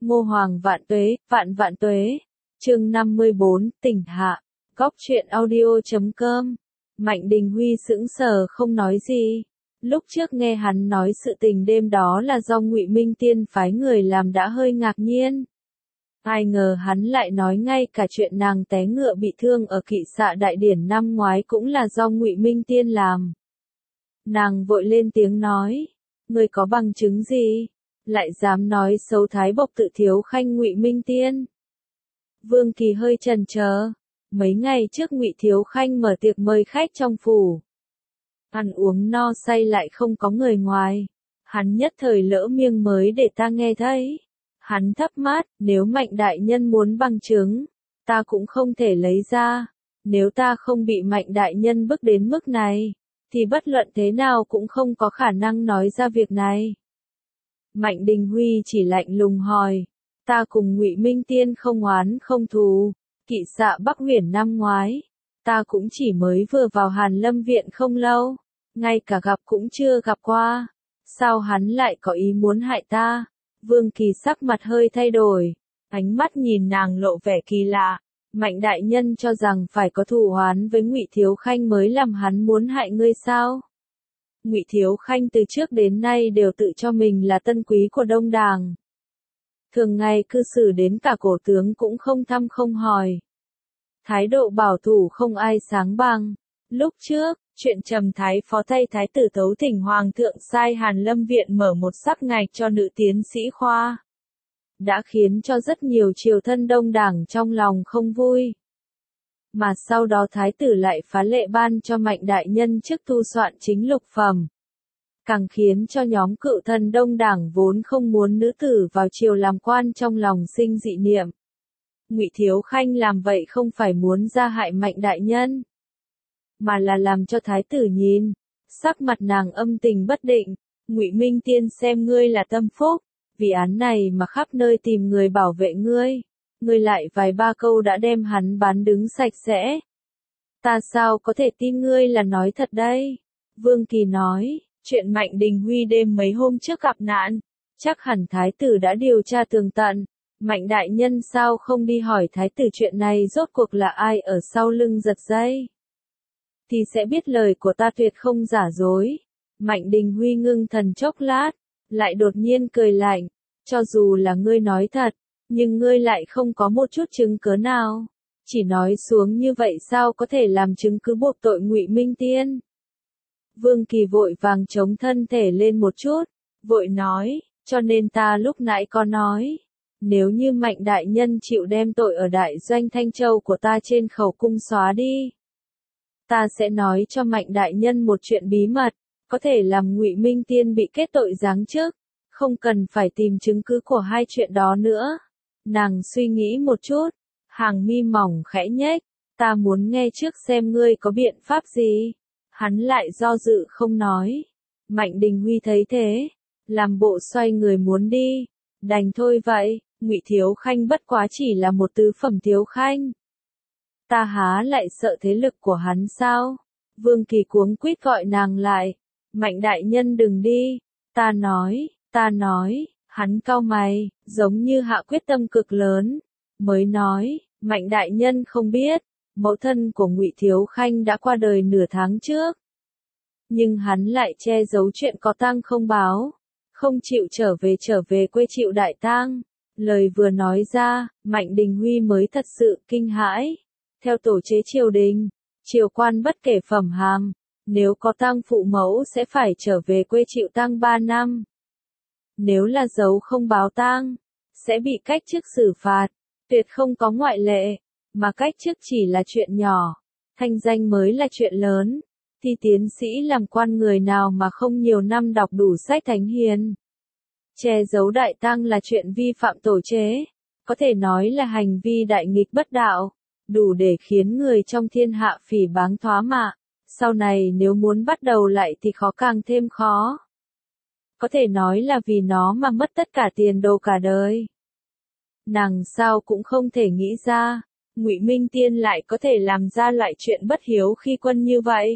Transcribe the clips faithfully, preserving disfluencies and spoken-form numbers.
Ngô Hoàng vạn tuế, vạn vạn tuế. Chương năm mươi bốn, tỉnh hạ. Góc truyện audio chấm com. Mạnh Đình Huy sững sờ không nói gì. Lúc trước nghe hắn nói sự tình đêm đó là do Ngụy Minh Tiên phái người làm đã hơi ngạc nhiên. Ai ngờ hắn lại nói ngay cả chuyện nàng té ngựa bị thương ở kỵ xạ đại điển năm ngoái cũng là do Ngụy Minh Tiên làm. Nàng vội lên tiếng nói, ngươi có bằng chứng gì? Lại dám nói xấu Thái Bộc Tự Thiếu Khanh Ngụy Minh Tiên. Vương Kỳ hơi chần chờ, mấy ngày trước Ngụy Thiếu Khanh mở tiệc mời khách trong phủ. Ăn uống no say lại không có người ngoài, hắn nhất thời lỡ miệng mới để ta nghe thấy. Hắn thấp mát, nếu Mạnh đại nhân muốn bằng chứng, ta cũng không thể lấy ra. Nếu ta không bị Mạnh đại nhân bức đến mức này, thì bất luận thế nào cũng không có khả năng nói ra việc này. Mạnh Đình Huy chỉ lạnh lùng hỏi, ta cùng Ngụy Minh Tiên không oán không thù, kỵ xạ Bắc Huyền năm ngoái, ta cũng chỉ mới vừa vào Hàn Lâm viện không lâu, ngay cả gặp cũng chưa gặp qua, sao hắn lại có ý muốn hại ta? Vương Kỳ sắc mặt hơi thay đổi, ánh mắt nhìn nàng lộ vẻ kỳ lạ. Mạnh đại nhân cho rằng phải có thù oán với Ngụy Thiếu Khanh mới làm hắn muốn hại ngươi sao? Ngụy Thiếu Khanh từ trước đến nay đều tự cho mình là tân quý của Đông Đàng. Thường ngày cư xử đến cả cổ tướng cũng không thăm không hỏi. Thái độ bảo thủ không ai sáng bằng. Lúc trước, chuyện Trầm Thái Phó thay Thái tử tấu thỉnh Hoàng thượng sai Hàn Lâm viện mở một sắp ngạch cho nữ tiến sĩ khoa. Đã khiến cho rất nhiều triều thân Đông Đảng trong lòng không vui. Mà sau đó Thái tử lại phá lệ ban cho Mạnh đại nhân chức thu soạn chính lục phẩm. Càng khiến cho nhóm cựu thân Đông Đảng vốn không muốn nữ tử vào triều làm quan trong lòng sinh dị niệm. Ngụy Thiếu Khanh làm vậy không phải muốn ra hại Mạnh đại nhân, mà là làm cho Thái tử nhìn. Sắc mặt nàng âm tình bất định, Ngụy Minh Tiên xem ngươi là tâm phúc, vì án này mà khắp nơi tìm người bảo vệ ngươi, ngươi lại vài ba câu đã đem hắn bán đứng sạch sẽ. Ta sao có thể tin ngươi là nói thật đây? Vương Kỳ nói, chuyện Mạnh Đình Huy đêm mấy hôm trước gặp nạn, chắc hẳn Thái tử đã điều tra tường tận. Mạnh đại nhân sao không đi hỏi Thái tử chuyện này rốt cuộc là ai ở sau lưng giật dây? Thì sẽ biết lời của ta tuyệt không giả dối. Mạnh Đình Huy ngưng thần chốc lát, lại đột nhiên cười lạnh, cho dù là ngươi nói thật, nhưng ngươi lại không có một chút chứng cớ nào. Chỉ nói xuống như vậy sao có thể làm chứng cứ buộc tội Ngụy Minh Tiên? Vương Kỳ vội vàng chống thân thể lên một chút, vội nói, cho nên ta lúc nãy có nói, nếu như Mạnh đại nhân chịu đem tội ở đại doanh Thanh Châu của ta trên khẩu cung xóa đi, ta sẽ nói cho Mạnh đại nhân một chuyện bí mật, có thể làm Ngụy Minh Tiên bị kết tội giáng chức, không cần phải tìm chứng cứ của hai chuyện đó nữa. Nàng suy nghĩ một chút, hàng mi mỏng khẽ nhếch, ta muốn nghe trước xem ngươi có biện pháp gì. Hắn lại do dự không nói. Mạnh Đình Huy thấy thế, làm bộ xoay người muốn đi, đành thôi vậy. Ngụy Thiếu Khanh bất quá chỉ là một tứ phẩm thiếu khanh, ta há lại sợ thế lực của hắn sao? Vương Kỳ cuống quýt gọi nàng lại, Mạnh đại nhân đừng đi, ta nói, ta nói. Hắn cau mày, giống như hạ quyết tâm cực lớn, mới nói, Mạnh đại nhân không biết, mẫu thân của Ngụy Thiếu Khanh đã qua đời nửa tháng trước. Nhưng hắn lại che giấu chuyện có tang không báo, không chịu trở về trở về quê chịu đại tang. Lời vừa nói ra, Mạnh Đình Huy mới thật sự kinh hãi. Theo tổ chế triều đình, triều quan bất kể phẩm hàm, nếu có tang phụ mẫu sẽ phải trở về quê chịu tang ba năm. Nếu là giấu không báo tang, sẽ bị cách chức xử phạt, tuyệt không có ngoại lệ, mà cách chức chỉ là chuyện nhỏ, thanh danh mới là chuyện lớn. Thì tiến sĩ làm quan người nào mà không nhiều năm đọc đủ sách thánh hiền. Che giấu đại tang là chuyện vi phạm tổ chế, có thể nói là hành vi đại nghịch bất đạo, đủ để khiến người trong thiên hạ phỉ báng thoá mạ. Sau này nếu muốn bắt đầu lại thì khó càng thêm khó. Có thể nói là vì nó mà mất tất cả tiền đồ cả đời. Nàng sao cũng không thể nghĩ ra, Ngụy Minh Tiên lại có thể làm ra loại chuyện bất hiếu khi quân như vậy.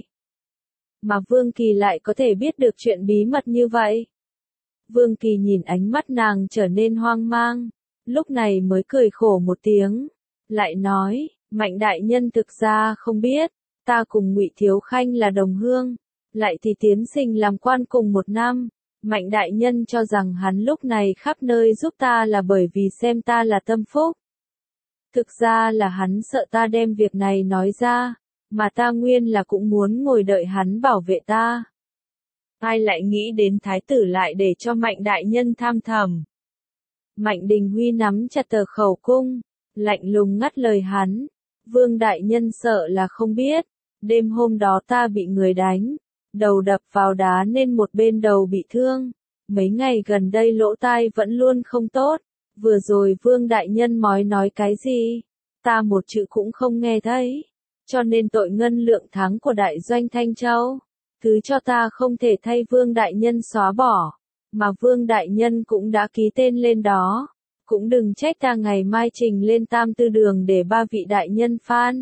Mà Vương Kỳ lại có thể biết được chuyện bí mật như vậy. Vương Kỳ nhìn ánh mắt nàng trở nên hoang mang, lúc này mới cười khổ một tiếng, lại nói, Mạnh đại nhân thực ra không biết, ta cùng Ngụy Thiếu Khanh là đồng hương, lại thì tiến sinh làm quan cùng một năm. Mạnh đại nhân cho rằng hắn lúc này khắp nơi giúp ta là bởi vì xem ta là tâm phúc. Thực ra là hắn sợ ta đem việc này nói ra, mà ta nguyên là cũng muốn ngồi đợi hắn bảo vệ ta. Ai lại nghĩ đến thái tử lại để cho Mạnh đại nhân tham thầm. Mạnh Đình Huy nắm chặt tờ khẩu cung, lạnh lùng ngắt lời hắn. Vương đại nhân sợ là không biết, đêm hôm đó ta bị người đánh, đầu đập vào đá nên một bên đầu bị thương. Mấy ngày gần đây lỗ tai vẫn luôn không tốt, vừa rồi Vương đại nhân mói nói cái gì, ta một chữ cũng không nghe thấy, cho nên tội ngân lượng thắng của đại doanh Thanh Châu, thứ cho ta không thể thay Vương đại nhân xóa bỏ, mà Vương đại nhân cũng đã ký tên lên đó. Cũng đừng trách ta ngày mai trình lên Tam Tư Đường để ba vị đại nhân phan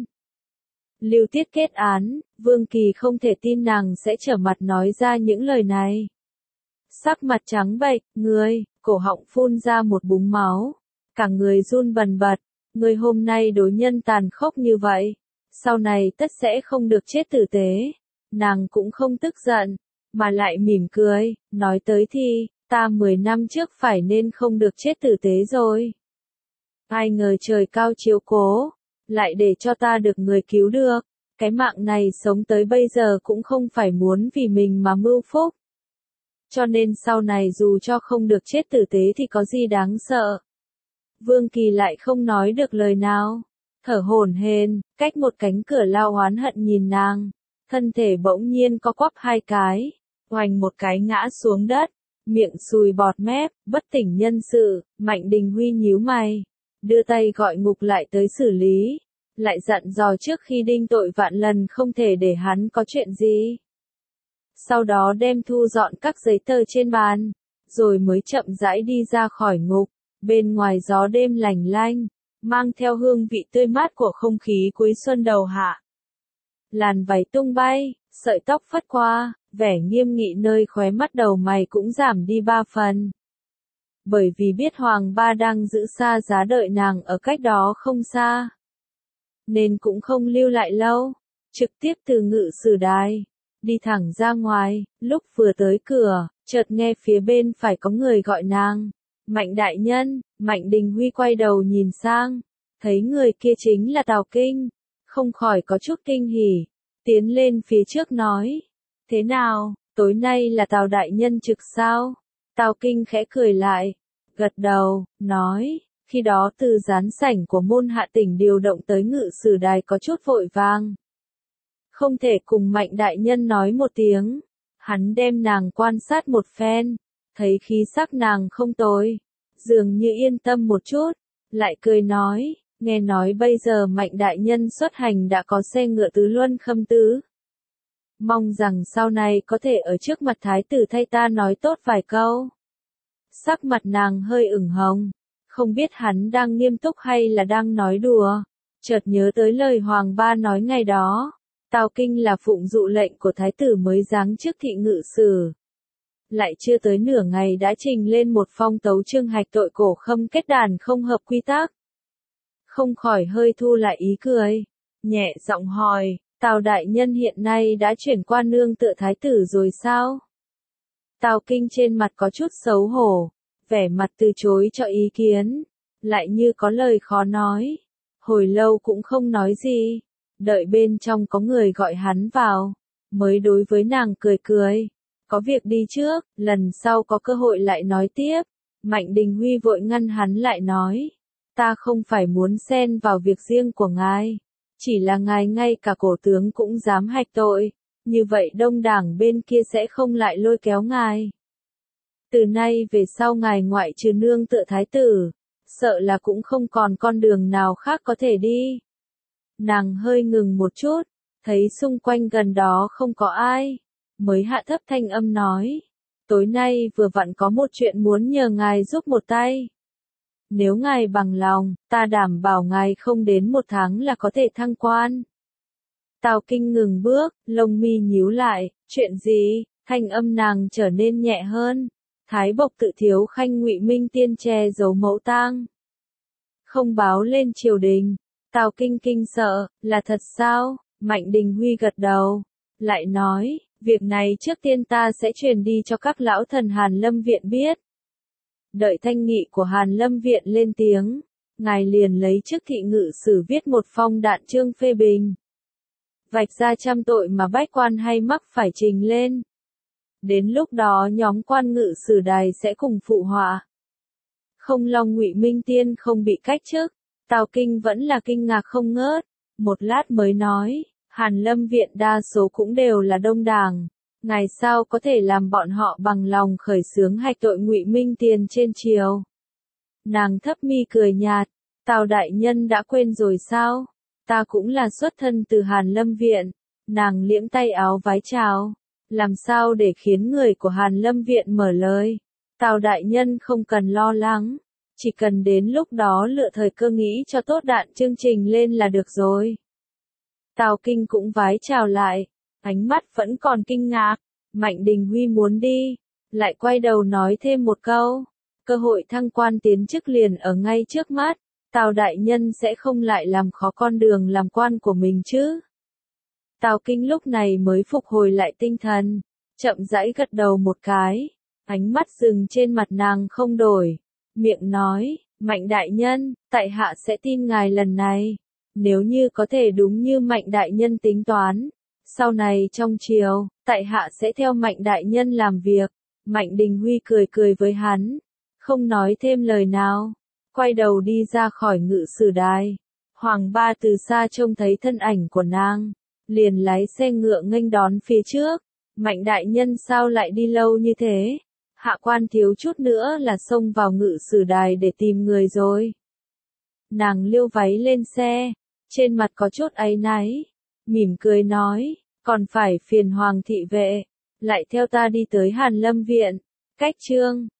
lưu tiết kết án. Vương Kỳ không thể tin nàng sẽ trở mặt nói ra những lời này. Sắc mặt trắng bệch, người, cổ họng phun ra một búng máu, cả người run bần bật. Người hôm nay đối nhân tàn khốc như vậy, sau này tất sẽ không được chết tử tế. Nàng cũng không tức giận, mà lại mỉm cười, nói tới thì, ta mười năm trước phải nên không được chết tử tế rồi. Ai ngờ trời cao chiếu cố, lại để cho ta được người cứu được. Cái mạng này sống tới bây giờ cũng không phải muốn vì mình mà mưu phúc. Cho nên sau này dù cho không được chết tử tế thì có gì đáng sợ. Vương Kỳ lại không nói được lời nào, thở hổn hển, cách một cánh cửa lao oán hận nhìn nàng, thân thể bỗng nhiên co quắp hai cái, oành một cái ngã xuống đất, miệng sùi bọt mép, bất tỉnh nhân sự. Mạnh Đình Huy nhíu mày, đưa tay gọi Ngục lại tới xử lý, lại dặn dò trước khi đinh tội vạn lần không thể để hắn có chuyện gì. Sau đó đem thu dọn các giấy tờ trên bàn, rồi mới chậm rãi đi ra khỏi ngục. Bên ngoài gió đêm lành lanh, mang theo hương vị tươi mát của không khí cuối xuân đầu hạ. Làn váy tung bay, sợi tóc phất qua, vẻ nghiêm nghị nơi khóe mắt đầu mày cũng giảm đi ba phần. Bởi vì biết Hoàng Ba đang giữ xa giá đợi nàng ở cách đó không xa, nên cũng không lưu lại lâu, trực tiếp từ ngự sử đài, đi thẳng ra ngoài. Lúc vừa tới cửa, chợt nghe phía bên phải có người gọi nàng. Mạnh đại nhân. Mạnh Đình Huy quay đầu nhìn sang, thấy người kia chính là Tào Kinh, không khỏi có chút kinh hỉ, tiến lên phía trước nói, thế nào, tối nay là Tào đại nhân trực sao? Tào Kinh khẽ cười lại, gật đầu, nói, khi đó từ gián sảnh của môn hạ tỉnh điều động tới ngự sử đài có chút vội vàng, không thể cùng Mạnh đại nhân nói một tiếng. Hắn đem nàng quan sát một phen, thấy khí sắc nàng không tồi, dường như yên tâm một chút, lại cười nói, nghe nói bây giờ Mạnh đại nhân xuất hành đã có xe ngựa tứ luân khâm tứ. Mong rằng sau này có thể ở trước mặt thái tử thay ta nói tốt vài câu. Sắc mặt nàng hơi ửng hồng, không biết hắn đang nghiêm túc hay là đang nói đùa, chợt nhớ tới lời Hoàng Ba nói ngày đó. Tào Kinh là phụng dụ lệnh của thái tử mới giáng chức thị ngự sử. Lại chưa tới nửa ngày đã trình lên một phong tấu chương hạch tội cổ khâm kết đàn không hợp quy tắc. Không khỏi hơi thu lại ý cười, nhẹ giọng hỏi, Tào đại nhân hiện nay đã chuyển qua nương tựa thái tử rồi sao? Tào Kinh trên mặt có chút xấu hổ, vẻ mặt từ chối cho ý kiến, lại như có lời khó nói. Hồi lâu cũng không nói gì, đợi bên trong có người gọi hắn vào, mới đối với nàng cười cười. Có việc đi trước, lần sau có cơ hội lại nói tiếp. Mạnh Đình Huy vội ngăn hắn lại nói, ta không phải muốn xen vào việc riêng của ngài, chỉ là ngài ngay cả cổ tướng cũng dám hạch tội, như vậy đông đảng bên kia sẽ không lại lôi kéo ngài. Từ nay về sau ngài ngoại trừ nương tựa thái tử, sợ là cũng không còn con đường nào khác có thể đi. Nàng hơi ngừng một chút, thấy xung quanh gần đó không có ai, mới hạ thấp thanh âm nói, tối nay vừa vặn có một chuyện muốn nhờ ngài giúp một tay. Nếu ngài bằng lòng, ta đảm bảo ngài không đến một tháng là có thể thăng quan. Tào Kinh ngừng bước, lông mi nhíu lại, chuyện gì? Thanh âm nàng trở nên nhẹ hơn. Thái Bộc tự Thiếu Khanh Ngụy Minh Tiên che giấu mẫu tang, không báo lên triều đình. Tào Kinh kinh sợ, là thật sao? Mạnh Đình Huy gật đầu, lại nói, việc này trước tiên ta sẽ truyền đi cho các lão thần Hàn Lâm Viện biết. Đợi thanh nghị của Hàn Lâm Viện lên tiếng, ngài liền lấy chức thị ngự sử viết một phong đạn chương phê bình. Vạch ra trăm tội mà bách quan hay mắc phải trình lên. Đến lúc đó nhóm quan ngự sử đài sẽ cùng phụ họa. Không lo Ngụy Minh Tiên không bị cách chức, Tào Kinh vẫn là kinh ngạc không ngớt, một lát mới nói, Hàn Lâm Viện đa số cũng đều là đông đảng, ngài sao có thể làm bọn họ bằng lòng khởi xướng hạch tội Ngụy Minh Tiên trên triều. Nàng thấp mi cười nhạt, Tào đại nhân đã quên rồi sao? Ta cũng là xuất thân từ Hàn Lâm Viện. Nàng liễm tay áo vái chào, làm sao để khiến người của Hàn Lâm Viện mở lời. Tào đại nhân không cần lo lắng, chỉ cần đến lúc đó lựa thời cơ nghĩ cho tốt đạn chương trình lên là được rồi. Tào Kinh cũng vái chào lại, ánh mắt vẫn còn kinh ngạc. Mạnh Đình Huy muốn đi, lại quay đầu nói thêm một câu, cơ hội thăng quan tiến chức liền ở ngay trước mắt, Tào đại nhân sẽ không lại làm khó con đường làm quan của mình chứ. Tào Kinh lúc này mới phục hồi lại tinh thần, chậm rãi gật đầu một cái, ánh mắt dừng trên mặt nàng không đổi, miệng nói, Mạnh đại nhân, tại hạ sẽ tin ngài lần này, nếu như có thể đúng như Mạnh đại nhân tính toán, sau này trong triều, tại hạ sẽ theo Mạnh đại nhân làm việc. Mạnh Đình Huy cười cười với hắn, không nói thêm lời nào, quay đầu đi ra khỏi ngự sử đài. Hoàng Ba từ xa trông thấy thân ảnh của nàng, liền lái xe ngựa nghênh đón phía trước. Mạnh đại nhân sao lại đi lâu như thế? Hạ quan thiếu chút nữa là xông vào ngự sử đài để tìm người rồi. Nàng liêu váy lên xe, trên mặt có chút áy náy, mỉm cười nói, còn phải phiền Hoàng thị vệ, lại theo ta đi tới Hàn Lâm Viện. Cách chương